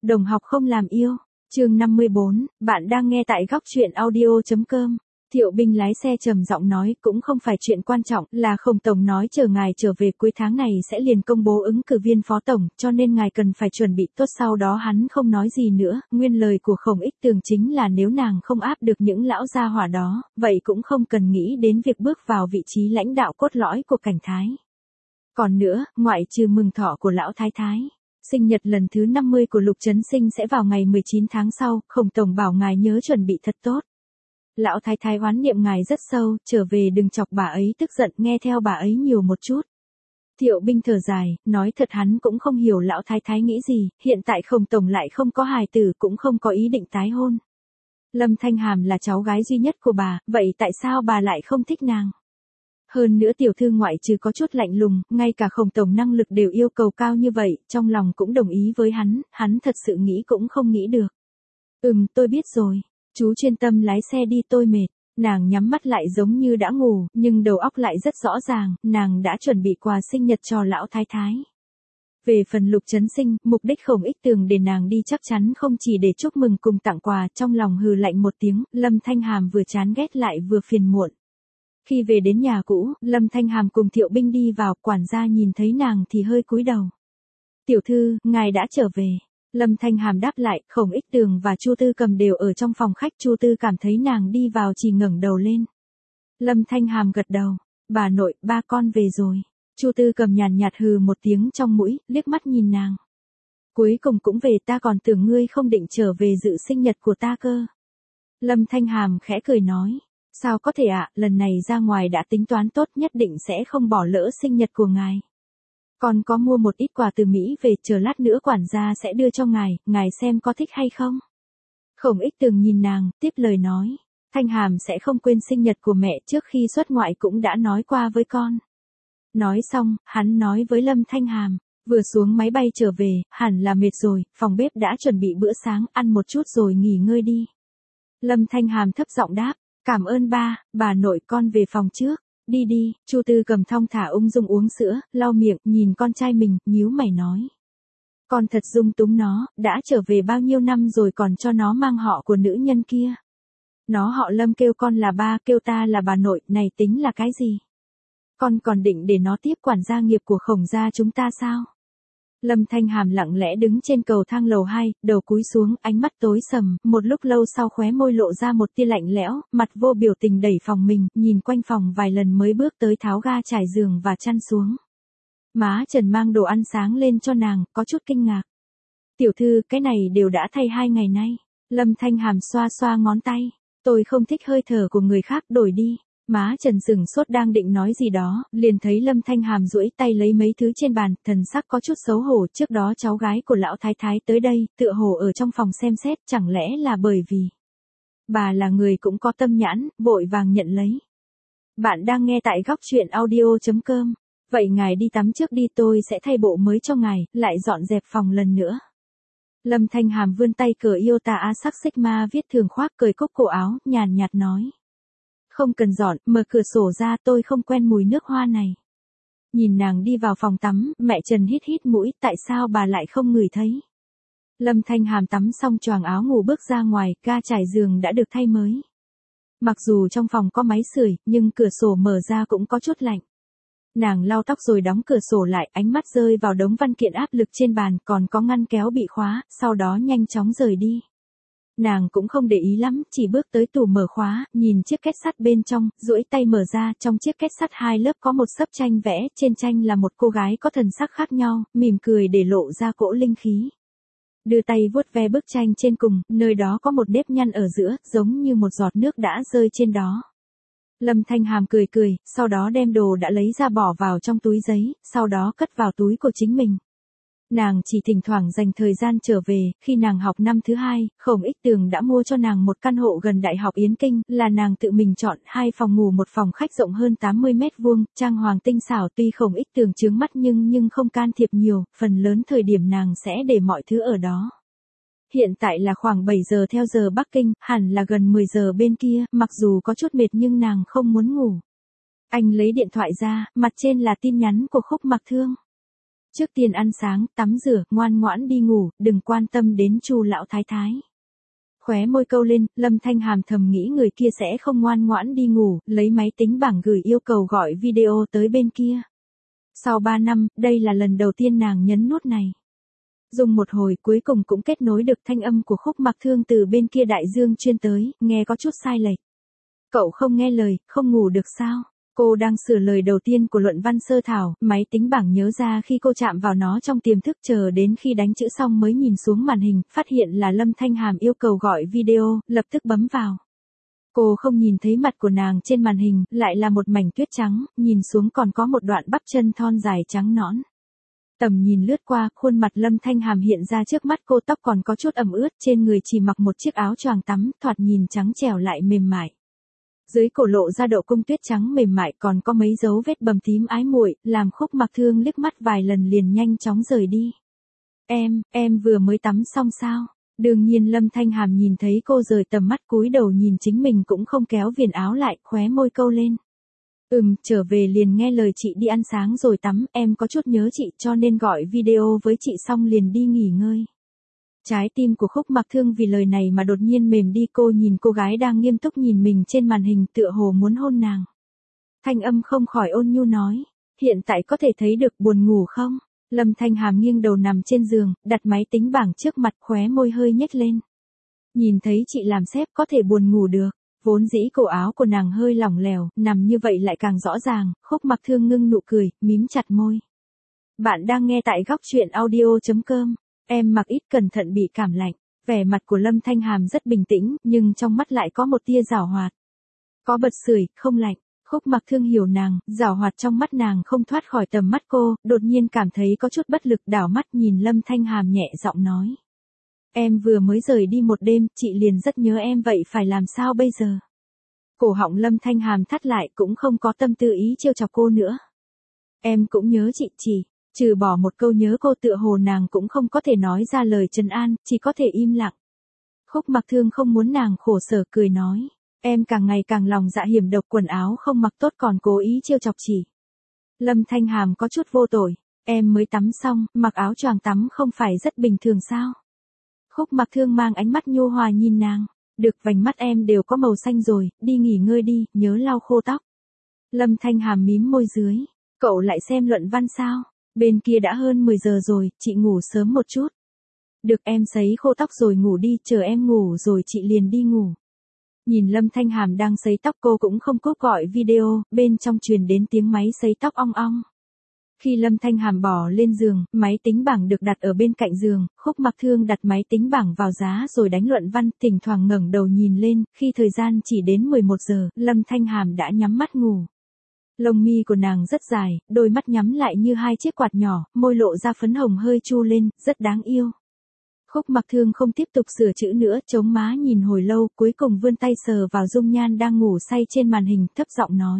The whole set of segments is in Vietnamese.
Đồng học không làm yêu. Chương 54, bạn đang nghe tại góc truyện audio.com. Thiệu Binh lái xe trầm giọng nói, cũng không phải chuyện quan trọng, là Khổng tổng nói chờ ngài trở về cuối tháng này sẽ liền công bố ứng cử viên phó tổng, cho nên ngài cần phải chuẩn bị tốt. Sau đó hắn không nói gì nữa, nguyên lời của Khổng Ích Tường chính là nếu nàng không áp được những lão gia hỏa đó, vậy cũng không cần nghĩ đến việc bước vào vị trí lãnh đạo cốt lõi của Cảnh Thái. Còn nữa, ngoại trừ mừng thọ của lão thái thái, sinh nhật lần thứ 50 của Lục Trấn Sinh sẽ vào ngày 19 tháng sau, Khổng tổng bảo ngài nhớ chuẩn bị thật tốt. Lão thái thái oán niệm ngài rất sâu, trở về đừng chọc bà ấy tức giận, nghe theo bà ấy nhiều một chút. Thiệu Binh thở dài, nói thật hắn cũng không hiểu lão thái thái nghĩ gì, hiện tại Khổng tổng lại không có hài tử, cũng không có ý định tái hôn. Lâm Thanh Hàm là cháu gái duy nhất của bà, vậy tại sao bà lại không thích nàng? Hơn nữa tiểu thư ngoại trừ có chút lạnh lùng, ngay cả Khổng tổng năng lực đều yêu cầu cao như vậy, trong lòng cũng đồng ý với hắn thật sự nghĩ cũng không nghĩ được. Tôi biết rồi, chú chuyên tâm lái xe đi, tôi mệt. Nàng nhắm mắt lại giống như đã ngủ, nhưng đầu óc lại rất rõ ràng, nàng đã chuẩn bị quà sinh nhật cho lão thái thái. Về phần Lục Trấn Sinh, mục đích Khổng Ích Tường để nàng đi chắc chắn không chỉ để chúc mừng cùng tặng quà, trong lòng hừ lạnh một tiếng, Lâm Thanh Hàm vừa chán ghét lại vừa phiền muộn. Khi về đến nhà cũ, Lâm Thanh Hàm cùng Thiệu Binh đi vào, quản gia nhìn thấy nàng thì hơi cúi đầu. Tiểu thư, ngài đã trở về. Lâm Thanh Hàm đáp lại, Khổng Ích Tường và Chu Tư Cầm đều ở trong phòng khách. Chu Tư cảm thấy nàng đi vào chỉ ngẩng đầu lên. Lâm Thanh Hàm gật đầu, bà nội, ba con về rồi. Chu Tư Cầm nhàn nhạt hừ một tiếng trong mũi, liếc mắt nhìn nàng. Cuối cùng cũng về, ta còn tưởng ngươi không định trở về dự sinh nhật của ta cơ. Lâm Thanh Hàm khẽ cười nói. Sao có thể ạ, lần này ra ngoài đã tính toán tốt, nhất định sẽ không bỏ lỡ sinh nhật của ngài. Còn có mua một ít quà từ Mỹ về, chờ lát nữa quản gia sẽ đưa cho ngài xem có thích hay không. Khổng Ích Tường nhìn nàng, tiếp lời nói. Thanh Hàm sẽ không quên sinh nhật của mẹ, trước khi xuất ngoại cũng đã nói qua với con. Nói xong, hắn nói với Lâm Thanh Hàm, vừa xuống máy bay trở về, hẳn là mệt rồi, phòng bếp đã chuẩn bị bữa sáng, ăn một chút rồi nghỉ ngơi đi. Lâm Thanh Hàm thấp giọng đáp. Cảm ơn ba, bà nội, con về phòng trước. Đi đi. Chu Tư Cầm thong thả ung dung uống sữa, lau miệng, nhìn con trai mình, nhíu mày nói. Con thật dung túng nó, đã trở về bao nhiêu năm rồi còn cho nó mang họ của nữ nhân kia. Nó họ Lâm kêu con là ba, kêu ta là bà nội, này tính là cái gì? Con còn định để nó tiếp quản gia nghiệp của Khổng gia chúng ta sao? Lâm Thanh Hàm lặng lẽ đứng trên cầu thang lầu 2, đầu cúi xuống, ánh mắt tối sầm, một lúc lâu sau khóe môi lộ ra một tia lạnh lẽo, mặt vô biểu tình đẩy phòng mình, nhìn quanh phòng vài lần mới bước tới tháo ga trải giường và chăn xuống. Má Trần mang đồ ăn sáng lên cho nàng, có chút kinh ngạc. Tiểu thư, cái này đều đã thay 2 ngày nay. Lâm Thanh Hàm xoa xoa ngón tay. Tôi không thích hơi thở của người khác, đổi đi. Má Trần sửng sốt đang định nói gì đó, liền thấy Lâm Thanh Hàm duỗi tay lấy mấy thứ trên bàn, thần sắc có chút xấu hổ. Trước đó cháu gái của lão thái thái tới đây, tựa hồ ở trong phòng xem xét, chẳng lẽ là bởi vì bà là người cũng có tâm nhãn, vội vàng nhận lấy. Bạn đang nghe tại góc truyện audio.com. Vậy ngài đi tắm trước đi, tôi sẽ thay bộ mới cho ngài, lại dọn dẹp phòng lần nữa. Lâm Thanh Hàm vươn tay cởi Iota A sắc Sigma viết thường khoác, cởi cúc cổ áo, nhàn nhạt nói. Không cần dọn, mở cửa sổ ra, tôi không quen mùi nước hoa này. Nhìn nàng đi vào phòng tắm, mẹ Trần hít hít mũi, tại sao bà lại không ngửi thấy? Lâm Thanh Hàm tắm xong choàng áo ngủ bước ra ngoài, ga trải giường đã được thay mới. Mặc dù trong phòng có máy sưởi, nhưng cửa sổ mở ra cũng có chút lạnh. Nàng lau tóc rồi đóng cửa sổ lại, ánh mắt rơi vào đống văn kiện áp lực trên bàn, còn có ngăn kéo bị khóa, sau đó nhanh chóng rời đi. Nàng cũng không để ý lắm, chỉ bước tới tủ mở khóa, nhìn chiếc két sắt bên trong, duỗi tay mở ra, trong chiếc két sắt 2 lớp có một xấp tranh vẽ, trên tranh là một cô gái có thần sắc khác nhau, mỉm cười để lộ ra cỗ linh khí. Đưa tay vuốt ve bức tranh trên cùng, nơi đó có một nếp nhăn ở giữa, giống như một giọt nước đã rơi trên đó. Lâm Thanh Hàm cười cười, sau đó đem đồ đã lấy ra bỏ vào trong túi giấy, sau đó cất vào túi của chính mình. Nàng chỉ thỉnh thoảng dành thời gian trở về, khi nàng học năm thứ 2, Khổng Ích Tường đã mua cho nàng một căn hộ gần Đại học Yến Kinh, là nàng tự mình chọn, 2 phòng ngủ một phòng khách rộng hơn 80 mét vuông, trang hoàng tinh xảo. Tuy Khổng Ích Tường chướng mắt nhưng không can thiệp nhiều, phần lớn thời điểm nàng sẽ để mọi thứ ở đó. Hiện tại là khoảng 7 giờ theo giờ Bắc Kinh, hẳn là gần 10 giờ bên kia, mặc dù có chút mệt nhưng nàng không muốn ngủ. Anh lấy điện thoại ra, mặt trên là tin nhắn của Khúc Mặc Thương. Trước tiên ăn sáng, tắm rửa, ngoan ngoãn đi ngủ, đừng quan tâm đến Chu lão thái thái. Khóe môi câu lên, Lâm Thanh Hàm thầm nghĩ người kia sẽ không ngoan ngoãn đi ngủ, lấy máy tính bảng gửi yêu cầu gọi video tới bên kia. Sau 3 năm, đây là lần đầu tiên nàng nhấn nút này. Dùng một hồi cuối cùng cũng kết nối được thanh âm của Khúc Mặc Thương từ bên kia đại dương chuyên tới, nghe có chút sai lệch. Cậu không nghe lời, không ngủ được sao? Cô đang sửa lời đầu tiên của luận văn sơ thảo, máy tính bảng nhớ ra khi cô chạm vào nó trong tiềm thức chờ đến khi đánh chữ xong mới nhìn xuống màn hình, phát hiện là Lâm Thanh Hàm yêu cầu gọi video, lập tức bấm vào. Cô không nhìn thấy mặt của nàng trên màn hình, lại là một mảnh tuyết trắng, nhìn xuống còn có một đoạn bắp chân thon dài trắng nõn. Tầm nhìn lướt qua, khuôn mặt Lâm Thanh Hàm hiện ra trước mắt cô, tóc còn có chút ẩm ướt, trên người chỉ mặc một chiếc áo choàng tắm, thoạt nhìn trắng trẻo lại mềm mại. Dưới cổ lộ ra độ cung tuyết trắng mềm mại còn có mấy dấu vết bầm tím ái muội, làm Khúc Mặc Thương liếc mắt vài lần liền nhanh chóng rời đi. Em vừa mới tắm xong sao? Đương nhiên Lâm Thanh Hàm nhìn thấy cô rời tầm mắt cúi đầu nhìn chính mình cũng không kéo viền áo lại, khóe môi câu lên. Trở về liền nghe lời chị đi ăn sáng rồi tắm, em có chút nhớ chị cho nên gọi video với chị xong liền đi nghỉ ngơi. Trái tim của Khúc Mặc Thương vì lời này mà đột nhiên mềm đi, cô nhìn cô gái đang nghiêm túc nhìn mình trên màn hình tựa hồ muốn hôn nàng. Thanh âm không khỏi ôn nhu nói, hiện tại có thể thấy được buồn ngủ không? Lâm Thanh Hàm nghiêng đầu nằm trên giường, đặt máy tính bảng trước mặt, khóe môi hơi nhếch lên. Nhìn thấy chị làm sếp có thể buồn ngủ được, vốn dĩ cổ áo của nàng hơi lỏng lẻo, nằm như vậy lại càng rõ ràng, Khúc Mặc Thương ngưng nụ cười, mím chặt môi. Bạn đang nghe tại góc truyện audio.com. Em mặc ít cẩn thận bị cảm lạnh. Vẻ mặt của Lâm Thanh Hàm rất bình tĩnh, nhưng trong mắt lại có một tia giảo hoạt. Có bật sưởi, không lạnh. Khúc Mặc Thương hiểu nàng, giảo hoạt trong mắt nàng không thoát khỏi tầm mắt cô, đột nhiên cảm thấy có chút bất lực, đảo mắt nhìn Lâm Thanh Hàm nhẹ giọng nói. Em vừa mới rời đi một đêm, chị liền rất nhớ em, vậy phải làm sao bây giờ? Cổ họng Lâm Thanh Hàm thắt lại, cũng không có tâm tư ý trêu chọc cô nữa. Em cũng nhớ chị. Trừ bỏ một câu nhớ cô, tựa hồ nàng cũng không có thể nói ra lời trấn an, chỉ có thể im lặng. Khúc Mặc Thương không muốn nàng khổ sở, cười nói. Em càng ngày càng lòng dạ hiểm độc, quần áo không mặc tốt còn cố ý trêu chọc chị. Lâm Thanh Hàm có chút vô tội. Em mới tắm xong, mặc áo choàng tắm không phải rất bình thường sao? Khúc Mặc Thương mang ánh mắt nhu hòa nhìn nàng. Được, vành mắt em đều có màu xanh rồi, đi nghỉ ngơi đi, nhớ lau khô tóc. Lâm Thanh Hàm mím môi dưới. Cậu lại xem luận văn sao? Bên kia đã hơn 10 giờ rồi, chị ngủ sớm một chút. Được, em sấy khô tóc rồi ngủ đi, chờ em ngủ rồi chị liền đi ngủ. Nhìn Lâm Thanh Hàm đang sấy tóc, cô cũng không cúp gọi video, bên trong truyền đến tiếng máy sấy tóc ong ong. Khi Lâm Thanh Hàm bỏ lên giường, máy tính bảng được đặt ở bên cạnh giường, Khúc Mặc Thương đặt máy tính bảng vào giá rồi đánh luận văn, thỉnh thoảng ngẩng đầu nhìn lên, khi thời gian chỉ đến 11 giờ, Lâm Thanh Hàm đã nhắm mắt ngủ. Lông mi của nàng rất dài, đôi mắt nhắm lại như hai chiếc quạt nhỏ, môi lộ ra phấn hồng hơi chu lên, rất đáng yêu. Khúc Mặc Thương không tiếp tục sửa chữ nữa, chống má nhìn hồi lâu, cuối cùng vươn tay sờ vào dung nhan đang ngủ say trên màn hình, thấp giọng nói.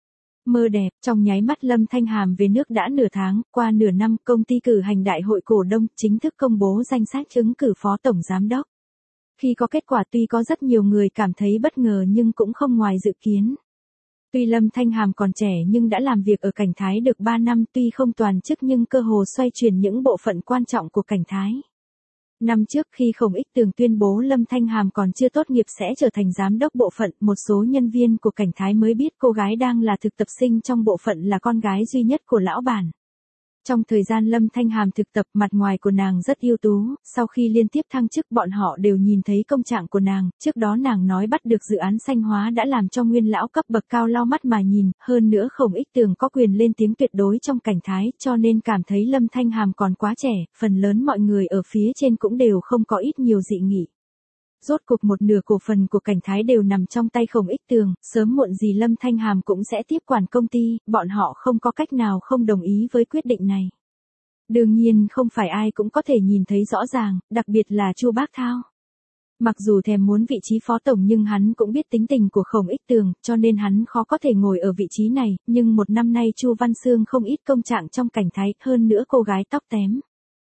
Mơ đẹp, trong nháy mắt Lâm Thanh Hàm về nước đã nửa tháng, qua nửa năm, công ty cử hành đại hội cổ đông, chính thức công bố danh sách ứng cử phó tổng giám đốc. Khi có kết quả tuy có rất nhiều người cảm thấy bất ngờ nhưng cũng không ngoài dự kiến. Tuy Lâm Thanh Hàm còn trẻ nhưng đã làm việc ở Cảnh Thái được 3 năm, tuy không toàn chức nhưng cơ hồ xoay chuyển những bộ phận quan trọng của Cảnh Thái. Năm trước khi Khổng Ích Tường tuyên bố Lâm Thanh Hàm còn chưa tốt nghiệp sẽ trở thành giám đốc bộ phận, một số nhân viên của Cảnh Thái mới biết cô gái đang là thực tập sinh trong bộ phận là con gái duy nhất của lão bản. Trong thời gian Lâm Thanh Hàm thực tập, mặt ngoài của nàng rất ưu tú, sau khi liên tiếp thăng chức bọn họ đều nhìn thấy công trạng của nàng, trước đó nàng nói bắt được dự án xanh hóa đã làm cho nguyên lão cấp bậc cao lau mắt mà nhìn, hơn nữa Khổng Ích Tường có quyền lên tiếng tuyệt đối trong Cảnh Thái, cho nên cảm thấy Lâm Thanh Hàm còn quá trẻ, phần lớn mọi người ở phía trên cũng đều không có ít nhiều dị nghị. Rốt cuộc một nửa cổ phần của Cảnh Thái đều nằm trong tay Khổng Ích Tường, sớm muộn gì Lâm Thanh Hàm cũng sẽ tiếp quản công ty, bọn họ không có cách nào không đồng ý với quyết định này. Đương nhiên không phải ai cũng có thể nhìn thấy rõ ràng, đặc biệt là Chu Bác Thao. Mặc dù thèm muốn vị trí phó tổng nhưng hắn cũng biết tính tình của Khổng Ích Tường, cho nên hắn khó có thể ngồi ở vị trí này, nhưng một năm nay Chu Văn Xương không ít công trạng trong Cảnh Thái, hơn nữa cô gái tóc tém.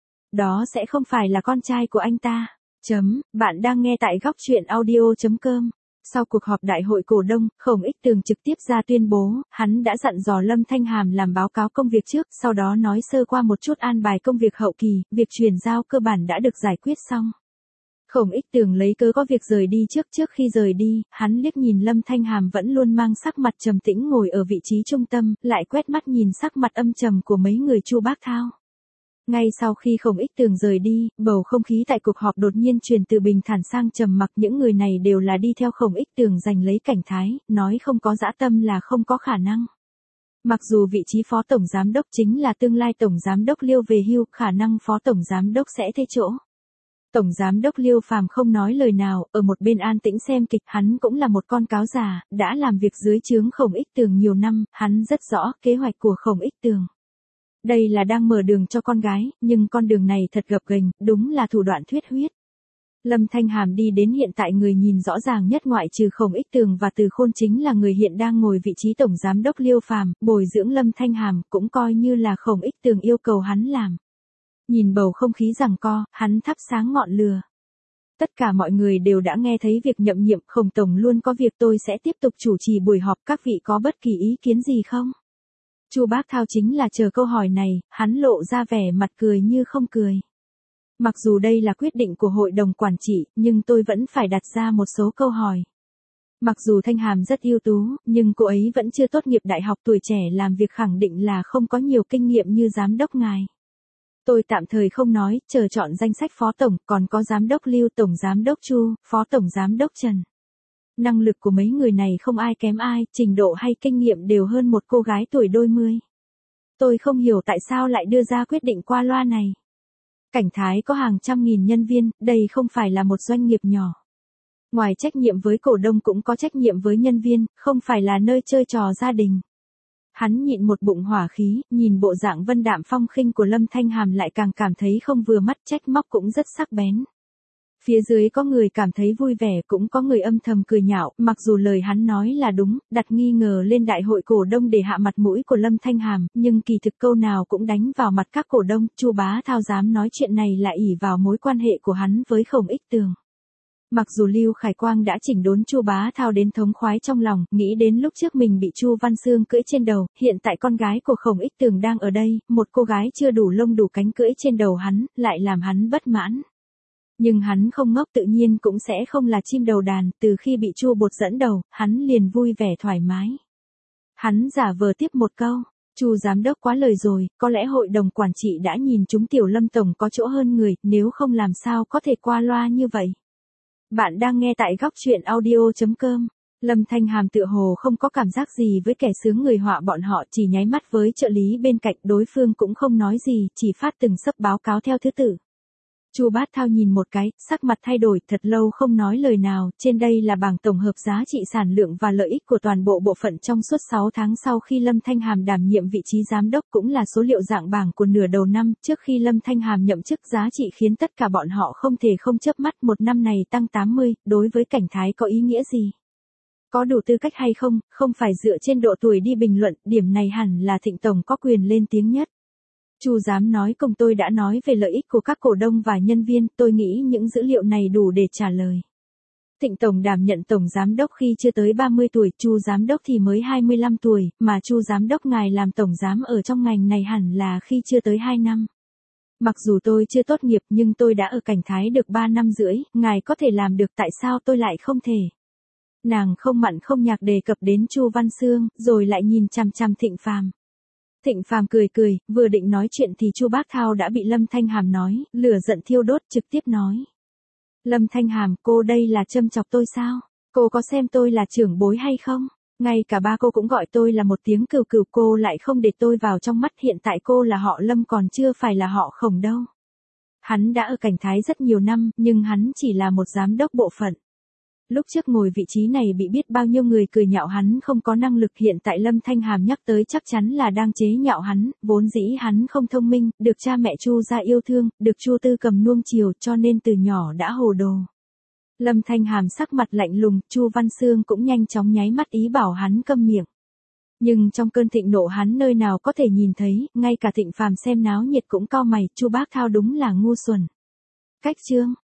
Đó sẽ không phải là con trai của anh ta. Bạn đang nghe tại góc truyện audio.com. Sau cuộc họp đại hội cổ đông, Khổng Ích Tường trực tiếp ra tuyên bố, hắn đã dặn dò Lâm Thanh Hàm làm báo cáo công việc trước, sau đó nói sơ qua một chút an bài công việc hậu kỳ, việc chuyển giao cơ bản đã được giải quyết xong. Khổng Ích Tường lấy cớ có việc rời đi trước khi rời đi, hắn liếc nhìn Lâm Thanh Hàm vẫn luôn mang sắc mặt trầm tĩnh ngồi ở vị trí trung tâm, lại quét mắt nhìn sắc mặt âm trầm của mấy người Chu Bác Thao. Ngay sau khi Khổng Ích Tường rời đi, bầu không khí tại cuộc họp đột nhiên chuyển từ bình thản sang trầm mặc, những người này đều là đi theo Khổng Ích Tường giành lấy cảnh thái, nói không có dã tâm là không có khả năng. Mặc dù vị trí phó tổng giám đốc chính là tương lai tổng giám đốc Liêu về hưu, khả năng phó tổng giám đốc sẽ thay chỗ. Tổng giám đốc Liêu Phàm không nói lời nào, ở một bên an tĩnh xem kịch, hắn cũng là một con cáo già, đã làm việc dưới trướng Khổng Ích Tường nhiều năm, hắn rất rõ kế hoạch của Khổng Ích Tường. Đây là đang mở đường cho con gái, nhưng con đường này thật gập ghềnh, đúng là thủ đoạn thuyết huyết. Lâm Thanh Hàm đi đến hiện tại người nhìn rõ ràng nhất ngoại trừ Khổng Ích Tường và Từ Khôn chính là người hiện đang ngồi vị trí tổng giám đốc Liêu Phàm, bồi dưỡng Lâm Thanh Hàm cũng coi như là Khổng Ích Tường yêu cầu hắn làm. Nhìn bầu không khí giằng co, hắn thắp sáng ngọn lửa. Tất cả mọi người đều đã nghe thấy việc nhậm nhiệm, Khổng tổng luôn có việc, tôi sẽ tiếp tục chủ trì buổi họp, các vị có bất kỳ ý kiến gì không? Chu Bác Thao chính là chờ câu hỏi này, hắn lộ ra vẻ mặt cười như không cười. Mặc dù đây là quyết định của hội đồng quản trị, nhưng tôi vẫn phải đặt ra một số câu hỏi. Mặc dù Thanh Hàm rất ưu tú, nhưng cô ấy vẫn chưa tốt nghiệp đại học, tuổi trẻ làm việc khẳng định là không có nhiều kinh nghiệm như giám đốc ngài. Tôi tạm thời không nói, chờ chọn danh sách phó tổng, còn có giám đốc Lưu, tổng giám đốc Chu, phó tổng giám đốc Trần. Năng lực của mấy người này không ai kém ai, trình độ hay kinh nghiệm đều hơn một cô gái tuổi đôi mươi. Tôi không hiểu tại sao lại đưa ra quyết định qua loa này. Cảnh Thái có hàng trăm nghìn nhân viên, đây không phải là một doanh nghiệp nhỏ. Ngoài trách nhiệm với cổ đông cũng có trách nhiệm với nhân viên, không phải là nơi chơi trò gia đình. Hắn nhịn một bụng hỏa khí, nhìn bộ dạng vân đạm phong khinh của Lâm Thanh Hàm lại càng cảm thấy không vừa mắt, trách móc cũng rất sắc bén. Phía dưới có người cảm thấy vui vẻ, cũng có người âm thầm cười nhạo, mặc dù lời hắn nói là đúng, đặt nghi ngờ lên đại hội cổ đông để hạ mặt mũi của Lâm Thanh Hàm, nhưng kỳ thực câu nào cũng đánh vào mặt các cổ đông. Chu Bá Thao dám nói chuyện này là ỷ vào mối quan hệ của hắn với Khổng Ích Tường. Mặc dù Lưu Khải Quang đã chỉnh đốn Chu Bá Thao đến thống khoái trong lòng, nghĩ đến lúc trước mình bị Chu Văn Xương cưỡi trên đầu, hiện tại con gái của Khổng Ích Tường đang ở đây, một cô gái chưa đủ lông đủ cánh cưỡi trên đầu hắn, lại làm hắn bất mãn. Nhưng hắn không ngốc, tự nhiên cũng sẽ không là chim đầu đàn, từ khi bị Chu Bột dẫn đầu, hắn liền vui vẻ thoải mái. Hắn giả vờ tiếp một câu, Chu giám đốc quá lời rồi, có lẽ hội đồng quản trị đã nhìn chúng tiểu Lâm tổng có chỗ hơn người, nếu không làm sao có thể qua loa như vậy. Bạn đang nghe tại góc truyện audio.com. Lâm Thanh Hàm tựa hồ không có cảm giác gì với kẻ sướng người họa bọn họ, chỉ nháy mắt với trợ lý bên cạnh, đối phương cũng không nói gì, chỉ phát từng sấp báo cáo theo thứ tự. Chu Bát Thao nhìn một cái, sắc mặt thay đổi, thật lâu không nói lời nào, trên đây là bảng tổng hợp giá trị sản lượng và lợi ích của toàn bộ bộ phận trong suốt 6 tháng sau khi Lâm Thanh Hàm đảm nhiệm vị trí giám đốc, cũng là số liệu dạng bảng của nửa đầu năm, trước khi Lâm Thanh Hàm nhậm chức. Giá trị khiến tất cả bọn họ không thể không chớp mắt, một năm này tăng 80, đối với Cảnh Thái có ý nghĩa gì? Có đủ tư cách hay không, không phải dựa trên độ tuổi đi bình luận, điểm này hẳn là Thịnh tổng có quyền lên tiếng nhất. Chu dám nói cùng tôi đã nói về lợi ích của các cổ đông và nhân viên, tôi nghĩ những dữ liệu này đủ để trả lời. Thịnh tổng đảm nhận tổng giám đốc khi chưa tới 30 tuổi, Chu giám đốc thì mới 25 tuổi, mà Chu giám đốc ngài làm tổng giám ở trong ngành này hẳn là khi chưa tới 2 năm. Mặc dù tôi chưa tốt nghiệp nhưng tôi đã ở Cảnh Thái được 3 năm rưỡi, ngài có thể làm được, tại sao tôi lại không thể? Nàng không mặn không nhạt đề cập đến Chu Văn Xương, rồi lại nhìn chằm chằm Thịnh Phàm. Thịnh Phàm cười cười, vừa định nói chuyện thì Chu Bác Thao đã bị Lâm Thanh Hàm nói, lửa giận thiêu đốt, trực tiếp nói. Lâm Thanh Hàm, cô đây là châm chọc tôi sao? Cô có xem tôi là trưởng bối hay không? Ngay cả ba cô cũng gọi tôi là một tiếng cừu cừu, cô lại không để tôi vào trong mắt, hiện tại cô là họ Lâm còn chưa phải là họ Khổng đâu. Hắn đã ở Cảnh Thái rất nhiều năm, nhưng hắn chỉ là một giám đốc bộ phận. Lúc trước ngồi vị trí này bị biết bao nhiêu người cười nhạo hắn không có năng lực, hiện tại Lâm Thanh Hàm nhắc tới chắc chắn là đang chế nhạo hắn, vốn dĩ hắn không thông minh, được cha mẹ Chu gia yêu thương, được Chu Tư Cầm nuông chiều cho nên từ nhỏ đã hồ đồ. Lâm Thanh Hàm sắc mặt lạnh lùng, Chu Văn Xương cũng nhanh chóng nháy mắt ý bảo hắn câm miệng. Nhưng trong cơn thịnh nộ hắn nơi nào có thể nhìn thấy, ngay cả Thịnh Phàm xem náo nhiệt cũng cau mày, Chu Bác Thao đúng là ngu xuẩn. Cách chương